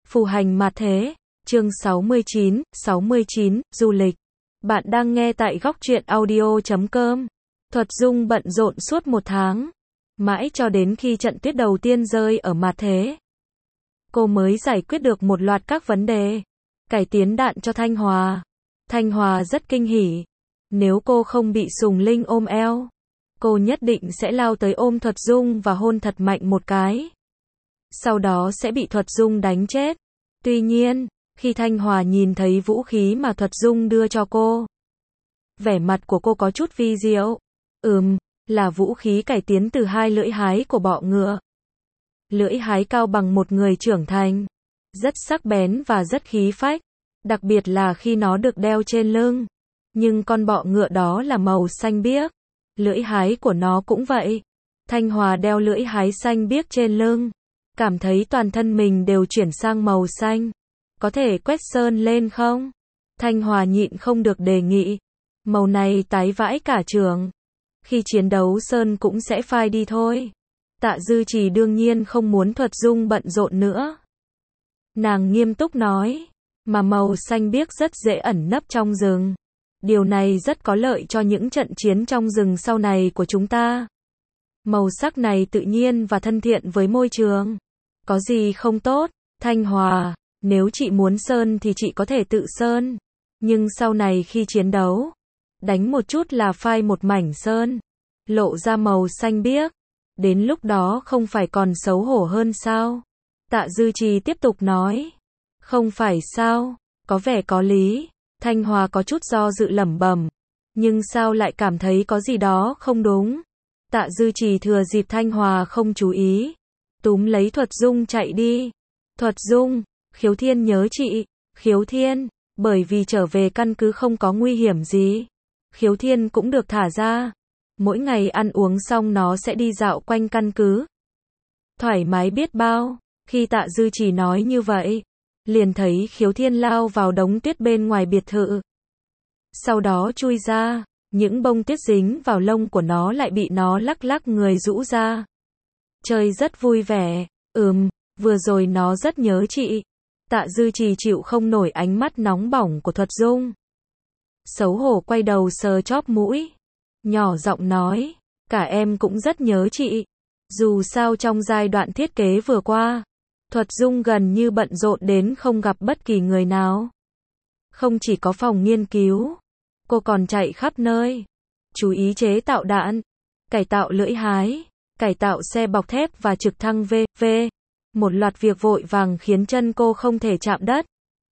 Phù hành mặt thế, chương 69, du lịch. Bạn đang nghe tại góc truyện audio.com. Thuật Dung bận rộn suốt 1 tháng, mãi cho đến khi trận tuyết đầu tiên rơi ở mặt thế. Cô mới giải quyết được một loạt các vấn đề, cải tiến đạn cho Thanh Hòa. Thanh Hòa rất kinh hỉ. Nếu cô không bị Sùng Linh ôm eo, cô nhất định sẽ lao tới ôm Thuật Dung và hôn thật mạnh một cái. Sau đó sẽ bị Thuật Dung đánh chết. Tuy nhiên, khi Thanh Hòa nhìn thấy vũ khí mà Thuật Dung đưa cho cô, vẻ mặt của cô có chút vi diệu. Là vũ khí cải tiến từ 2 lưỡi hái của bọ ngựa. Lưỡi hái cao bằng một người trưởng thành, rất sắc bén và rất khí phách, đặc biệt là khi nó được đeo trên lưng. Nhưng con bọ ngựa đó là màu xanh biếc, lưỡi hái của nó cũng vậy. Thanh Hòa đeo lưỡi hái xanh biếc trên lưng, cảm thấy toàn thân mình đều chuyển sang màu xanh. Có thể quét sơn lên không? Thanh Hòa nhịn không được đề nghị. Màu này tái vãi cả trường. Khi chiến đấu sơn cũng sẽ phai đi thôi. Tạ Dư Trì đương nhiên không muốn Thuật Dung bận rộn nữa. Nàng nghiêm túc nói, mà màu xanh biếc rất dễ ẩn nấp trong rừng. Điều này rất có lợi cho những trận chiến trong rừng sau này của chúng ta. Màu sắc này tự nhiên và thân thiện với môi trường. Có gì không tốt? Thanh Hòa, nếu chị muốn sơn thì chị có thể tự sơn. Nhưng sau này khi chiến đấu, đánh một chút là phai một mảnh sơn, lộ ra màu xanh biếc. Đến lúc đó không phải còn xấu hổ hơn sao? Tạ Dư Trì tiếp tục nói. Không phải sao? Có vẻ có lý. Thanh Hòa có chút do dự lẩm bẩm. Nhưng sao lại cảm thấy có gì đó không đúng? Tạ Dư Trì thừa dịp Thanh Hòa không chú ý, túm lấy Thuật Dung chạy đi. Thuật Dung, Khiếu Thiên nhớ chị. Khiếu Thiên, bởi vì trở về căn cứ không có nguy hiểm gì, Khiếu Thiên cũng được thả ra. Mỗi ngày ăn uống xong nó sẽ đi dạo quanh căn cứ. Thoải mái biết bao. Khi Tạ Dư Trì nói như vậy, liền thấy Khiếu Thiên lao vào đống tuyết bên ngoài biệt thự. Sau đó chui ra, những bông tuyết dính vào lông của nó lại bị nó lắc lắc người rũ ra. Chơi rất vui vẻ. Vừa rồi nó rất nhớ chị. Tạ Dư Trì chịu không nổi ánh mắt nóng bỏng của Thuật Dung. Xấu hổ quay đầu sờ chóp mũi, nhỏ giọng nói, cả em cũng rất nhớ chị. Dù sao trong giai đoạn thiết kế vừa qua, Thuật Dung gần như bận rộn đến không gặp bất kỳ người nào. Không chỉ có phòng nghiên cứu, cô còn chạy khắp nơi, chú ý chế tạo đạn, cải tạo lưỡi hái, cải tạo xe bọc thép và trực thăng v.v. Một loạt việc vội vàng khiến chân cô không thể chạm đất.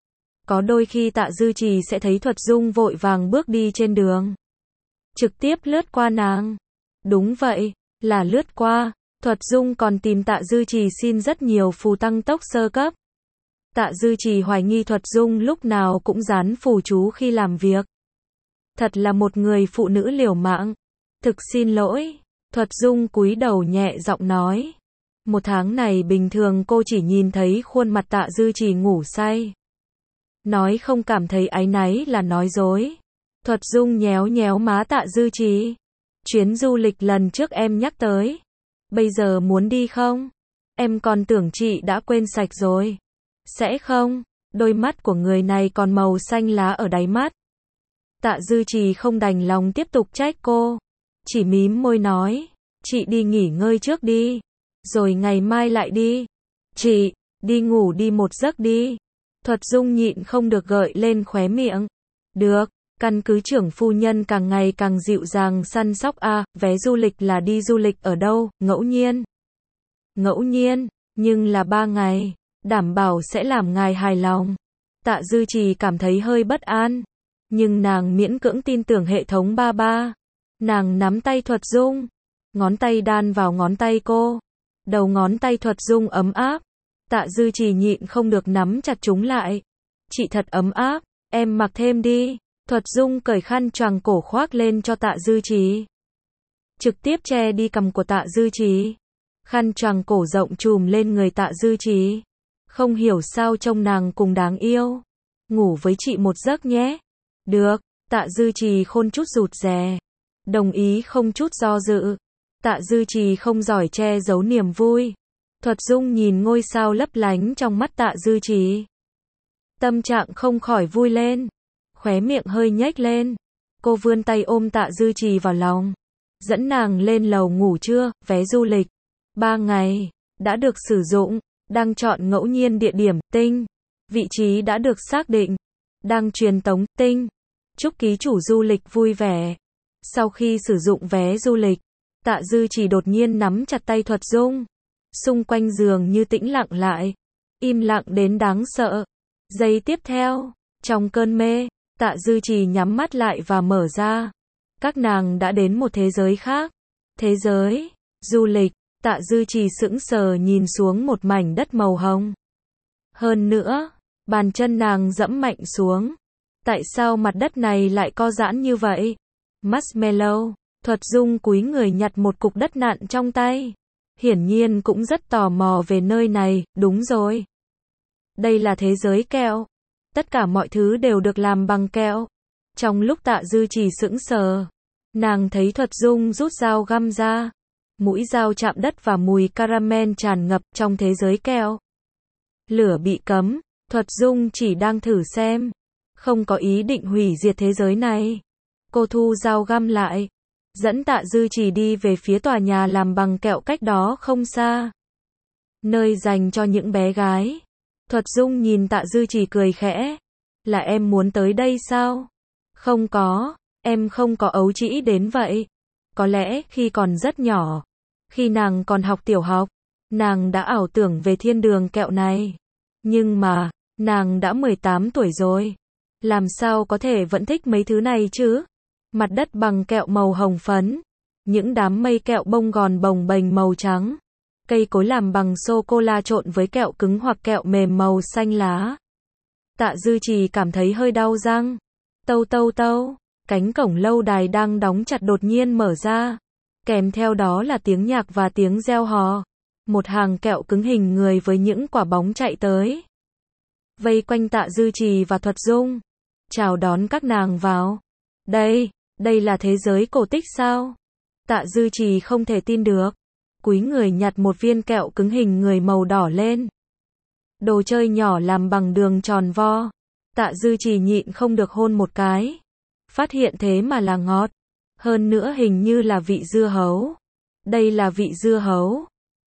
Có đôi khi Tạ Dư Trì sẽ thấy Thuật Dung vội vàng bước đi trên đường, trực tiếp lướt qua nàng. Đúng vậy, là lướt qua. Thuật Dung còn tìm Tạ Dư Trì xin rất nhiều phù tăng tốc sơ cấp. Tạ Dư Trì hoài nghi Thuật Dung lúc nào cũng dán phù chú khi làm việc. Thật là một người phụ nữ liều mạng. Thực xin lỗi. Thuật Dung cúi đầu nhẹ giọng nói. 1 tháng này bình thường cô chỉ nhìn thấy khuôn mặt Tạ Dư Trì ngủ say. Nói không cảm thấy áy náy là nói dối. Thuật Dung nhéo nhéo má Tạ Dư Trì. Chuyến du lịch lần trước em nhắc tới, bây giờ muốn đi không? Em còn tưởng chị đã quên sạch rồi. Sẽ không? Đôi mắt của người này còn màu xanh lá ở đáy mắt. Tạ Dư Trì không đành lòng tiếp tục trách cô, chỉ mím môi nói, chị đi nghỉ ngơi trước đi, rồi ngày mai lại đi. Chị, đi ngủ đi một giấc đi. Thuật Dung nhịn không được gợi lên khóe miệng. Được, căn cứ trưởng phu nhân càng ngày càng dịu dàng săn sóc vé du lịch là đi du lịch ở đâu? Ngẫu nhiên. Ngẫu nhiên, nhưng là 3 ngày, đảm bảo sẽ làm ngài hài lòng. Tạ Dư Trì cảm thấy hơi bất an, nhưng nàng miễn cưỡng tin tưởng hệ thống ba. Nàng nắm tay Thuật Dung, ngón tay đan vào ngón tay cô. Đầu ngón tay Thuật Dung ấm áp. Tạ Dư Trì nhịn không được nắm chặt chúng lại. Chị thật ấm áp, em mặc thêm đi. Thuật Dung cởi khăn choàng cổ khoác lên cho Tạ Dư Trì, trực tiếp che đi cằm của Tạ Dư Trì. Khăn choàng cổ rộng trùm lên người Tạ Dư Trì. Không hiểu sao trông nàng cùng đáng yêu. Ngủ với chị một giấc nhé. Được. Tạ Dư Trì khôn chút rụt rè, đồng ý không chút do dự. Tạ Dư Trì không giỏi che giấu niềm vui. Thuật Dung nhìn ngôi sao lấp lánh trong mắt Tạ Dư Trì. Tâm trạng không khỏi vui lên. Khóe miệng hơi nhếch lên. Cô vươn tay ôm Tạ Dư Trì vào lòng. Dẫn nàng lên lầu ngủ trưa, vé du lịch 3 ngày đã được sử dụng, đang chọn ngẫu nhiên địa điểm, tinh. Vị trí đã được xác định, đang truyền tống, tinh. Chúc ký chủ du lịch vui vẻ. Sau khi sử dụng vé du lịch, Tạ Dư Trì đột nhiên nắm chặt tay Thuật Dung. Xung quanh giường như tĩnh lặng lại, im lặng đến đáng sợ. Giây tiếp theo, trong cơn mê, Tạ Dư Trì nhắm mắt lại và mở ra. Các nàng đã đến một thế giới khác. Thế giới du lịch. Tạ Dư Trì sững sờ nhìn xuống một mảnh đất màu hồng. Hơn nữa, bàn chân nàng dẫm mạnh xuống. Tại sao mặt đất này lại co giãn như vậy? Marshmallow. Thuật Dung cúi người nhặt một cục đất nặn trong tay. Hiển nhiên cũng rất tò mò về nơi này, đúng rồi. Đây là thế giới kẹo. Tất cả mọi thứ đều được làm bằng kẹo. Trong lúc Tạ Dư Trì sững sờ, nàng thấy Thuật Dung rút dao găm ra. Mũi dao chạm đất và mùi caramel tràn ngập trong thế giới kẹo. Lửa bị cấm, Thuật Dung chỉ đang thử xem. Không có ý định hủy diệt thế giới này. Cô thu dao găm lại. Dẫn Tạ Dư Trì đi về phía tòa nhà làm bằng kẹo cách đó không xa. Nơi dành cho những bé gái. Thuật Dung nhìn Tạ Dư Trì cười khẽ. Là em muốn tới đây sao? Không có, em không có ấu trĩ đến vậy. Có lẽ khi còn rất nhỏ, khi nàng còn học tiểu học, nàng đã ảo tưởng về thiên đường kẹo này. Nhưng mà, nàng đã 18 tuổi rồi. Làm sao có thể vẫn thích mấy thứ này chứ? Mặt đất bằng kẹo màu hồng phấn. Những đám mây kẹo bông gòn bồng bềnh màu trắng. Cây cối làm bằng sô-cô-la trộn với kẹo cứng hoặc kẹo mềm màu xanh lá. Tạ Dư Trì cảm thấy hơi đau răng. Tâu tâu tâu. Cánh cổng lâu đài đang đóng chặt đột nhiên mở ra. Kèm theo đó là tiếng nhạc và tiếng reo hò. Một hàng kẹo cứng hình người với những quả bóng chạy tới. Vây quanh Tạ Dư Trì và Thuật Dung. Chào đón các nàng vào. Đây là thế giới cổ tích sao? Tạ Dư Trì không thể tin được. Cúi người nhặt một viên kẹo cứng hình người màu đỏ lên. Đồ chơi nhỏ làm bằng đường tròn vo. Tạ Dư Trì nhịn không được hôn một cái. Phát hiện thế mà là ngọt. Hơn nữa hình như là vị dưa hấu. Đây là vị dưa hấu.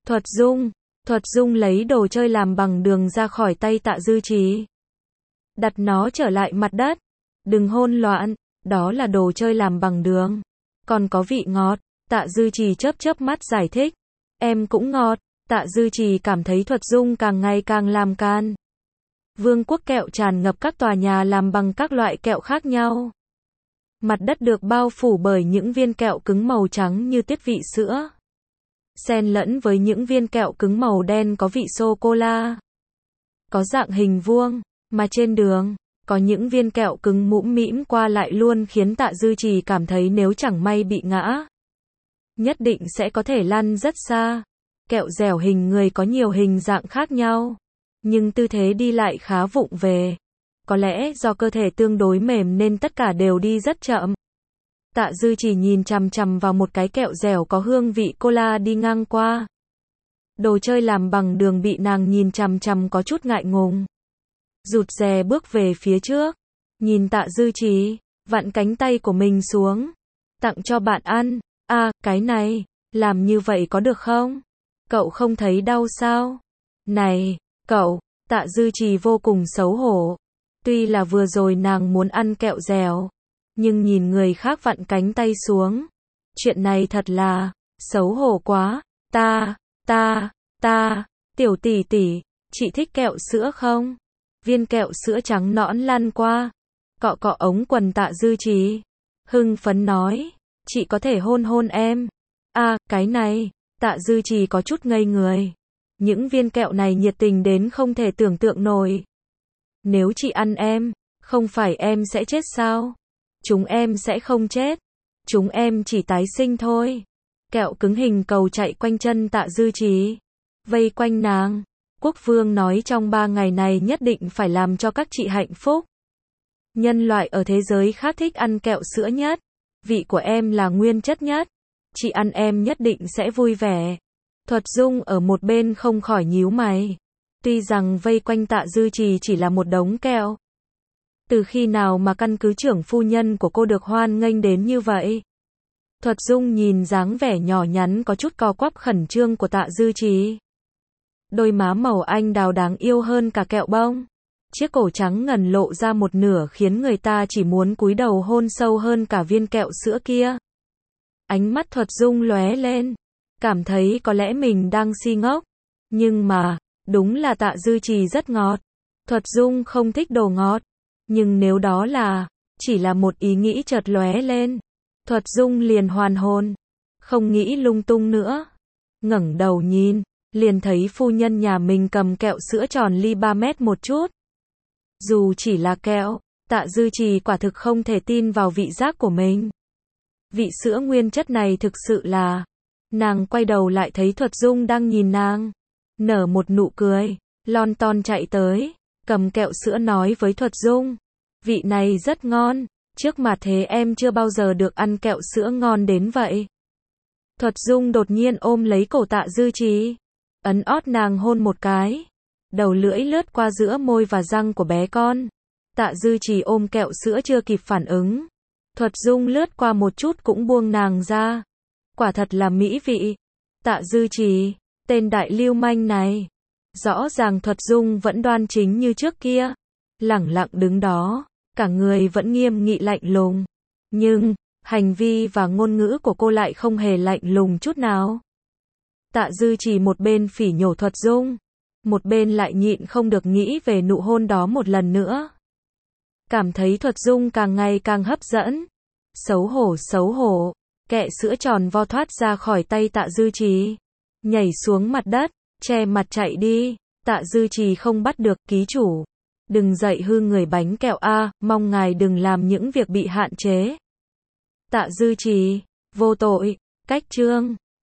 Thuật Dung lấy đồ chơi làm bằng đường ra khỏi tay Tạ Dư Trì. Đặt nó trở lại mặt đất. Đừng hôn loạn, đó là đồ chơi làm bằng đường. Còn có vị ngọt. Tạ Dư Trì chớp mắt giải thích. Em cũng ngọt. Tạ Dư Trì cảm thấy Thuật Dung càng ngày càng làm can. Vương quốc kẹo tràn ngập các tòa nhà làm bằng các loại kẹo khác nhau. Mặt đất được bao phủ bởi những viên kẹo cứng màu trắng như tiết vị sữa. Xen lẫn với những viên kẹo cứng màu đen có vị sô-cô-la. Có dạng hình vuông, mà trên đường, có những viên kẹo cứng mũm mĩm qua lại luôn khiến Tạ Dư Trì cảm thấy nếu chẳng may bị ngã, nhất định sẽ có thể lăn rất xa. Kẹo dẻo hình người có nhiều hình dạng khác nhau, nhưng tư thế đi lại khá vụng về. Có lẽ do cơ thể tương đối mềm nên tất cả đều đi rất chậm. Tạ Dư Trì nhìn chằm chằm vào một cái kẹo dẻo có hương vị cola đi ngang qua. Đồ chơi làm bằng đường bị nàng nhìn chằm chằm có chút ngại ngùng. Rụt rè bước về phía trước. Nhìn Tạ Dư Trì, vặn cánh tay của mình xuống. Tặng cho bạn ăn. Cái này, làm như vậy có được không? Cậu không thấy đau sao? Này, cậu, Tạ Dư Trì vô cùng xấu hổ. Tuy là vừa rồi nàng muốn ăn kẹo dẻo, nhưng nhìn người khác vặn cánh tay xuống. Chuyện này thật là xấu hổ quá. Tiểu tỷ tỷ, chị thích kẹo sữa không? Viên kẹo sữa trắng nõn lăn qua, cọ cọ ống quần Tạ Dư Trì. Hưng phấn nói, chị có thể hôn hôn em. Cái này, Tạ Dư Trì có chút ngây người. Những viên kẹo này nhiệt tình đến không thể tưởng tượng nổi. Nếu chị ăn em, không phải em sẽ chết sao? Chúng em sẽ không chết. Chúng em chỉ tái sinh thôi. Kẹo cứng hình cầu chạy quanh chân Tạ Dư Trì. Vây quanh nàng. Quốc vương nói trong 3 ngày này nhất định phải làm cho các chị hạnh phúc. Nhân loại ở thế giới khác thích ăn kẹo sữa nhất. Vị của em là nguyên chất nhất. Chị ăn em nhất định sẽ vui vẻ. Thuật Dung ở một bên không khỏi nhíu mày. Tuy rằng vây quanh Tạ Dư Trì chỉ là một đống kẹo. Từ khi nào mà căn cứ trưởng phu nhân của cô được hoan nghênh đến như vậy? Thuật Dung nhìn dáng vẻ nhỏ nhắn có chút co quắp khẩn trương của Tạ Dư Trì. Đôi má màu anh đào đáng yêu hơn cả kẹo bông. Chiếc cổ trắng ngần lộ ra một nửa khiến người ta chỉ muốn cúi đầu hôn sâu hơn cả viên kẹo sữa kia. Ánh mắt Thuật Dung lóe lên. Cảm thấy có lẽ mình đang si ngốc. Nhưng mà, đúng là Tạ Dư Trì rất ngọt. Thuật Dung không thích đồ ngọt. Nhưng nếu đó chỉ là một ý nghĩ chợt lóe lên. Thuật Dung liền hoàn hồn. Không nghĩ lung tung nữa. Ngẩng đầu nhìn, liền thấy phu nhân nhà mình cầm kẹo sữa tròn ly 3 mét một chút. Dù chỉ là kẹo, Tạ Dư Trì quả thực không thể tin vào vị giác của mình. Vị sữa nguyên chất này thực sự là... Nàng quay đầu lại thấy Thuật Dung đang nhìn nàng. Nở một nụ cười, lon ton chạy tới, cầm kẹo sữa nói với Thuật Dung. Vị này rất ngon, trước mà thế em chưa bao giờ được ăn kẹo sữa ngon đến vậy. Thuật Dung đột nhiên ôm lấy cổ Tạ Dư Trì, ấn ót nàng hôn một cái. Đầu lưỡi lướt qua giữa môi và răng của bé con. Tạ Dư Trì ôm kẹo sữa chưa kịp phản ứng. Thuật Dung lướt qua một chút cũng buông nàng ra. Quả thật là mỹ vị. Tạ Dư Trì, tên đại lưu manh này. Rõ ràng Thuật Dung vẫn đoan chính như trước kia. Lẳng lặng đứng đó, cả người vẫn nghiêm nghị lạnh lùng. Nhưng, hành vi và ngôn ngữ của cô lại không hề lạnh lùng chút nào. Tạ Dư Trì một bên phỉ nhổ Thuật Dung, một bên lại nhịn không được nghĩ về nụ hôn đó một lần nữa. Cảm thấy Thuật Dung càng ngày càng hấp dẫn. Xấu hổ, kẹ sữa tròn vo thoát ra khỏi tay Tạ Dư Trì. Nhảy xuống mặt đất, che mặt chạy đi. Tạ Dư Trì không bắt được, ký chủ. Đừng dạy hư người bánh kẹo a, mong ngài đừng làm những việc bị hạn chế. Tạ Dư Trì, vô tội, cách chương.